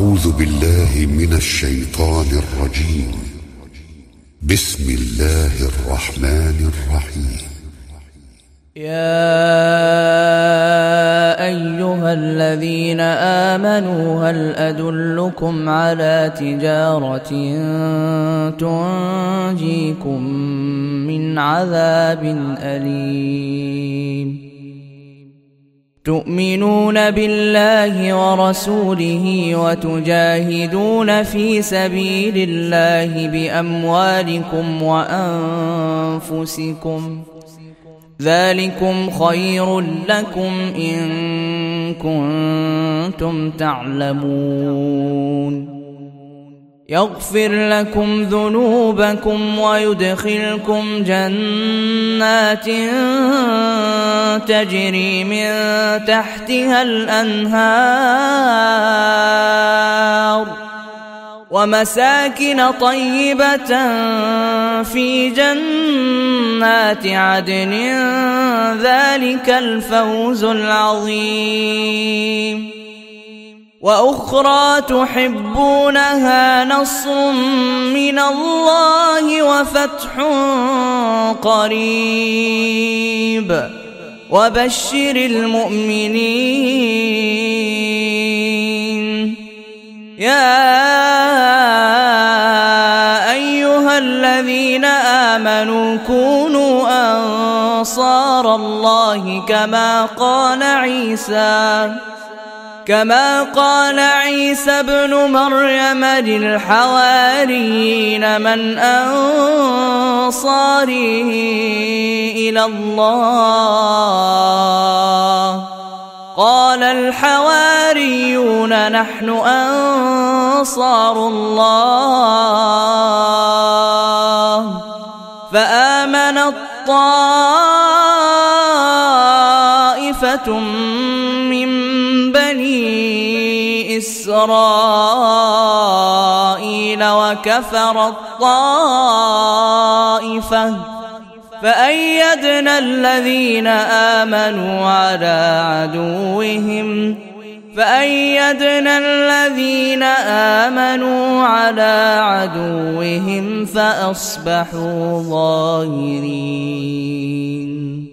أعوذ بالله من الشيطان الرجيم. بسم الله الرحمن الرحيم. يا أيها الذين آمنوا هل أدلكم على تجارة تنجيكم من عذاب أليم تؤمنون بالله ورسوله وتجاهدون في سبيل الله بأموالكم وأنفسكم ذلكم خير لكم إن كنتم تعلمون يغفر لكم ذنوبكم ويدخلكم جنات تجري من تحتها الأنهار ومساكن طيبة في جنات عدن ذلك الفوز العظيم وأخرى تحبونها نصر من الله وفتح قريب وبشر المؤمنين. يا أيها الذين آمنوا كونوا أنصار الله كما قال عيسى ابن مريم للحواريين من أنصاري إلى الله قال الحواريون نحن أنصار الله فآمنت طائفة من بني إسرائيل وكفرت طائفة فأيدنا الذين آمنوا على عدوهم فأصبحوا ظاهرين.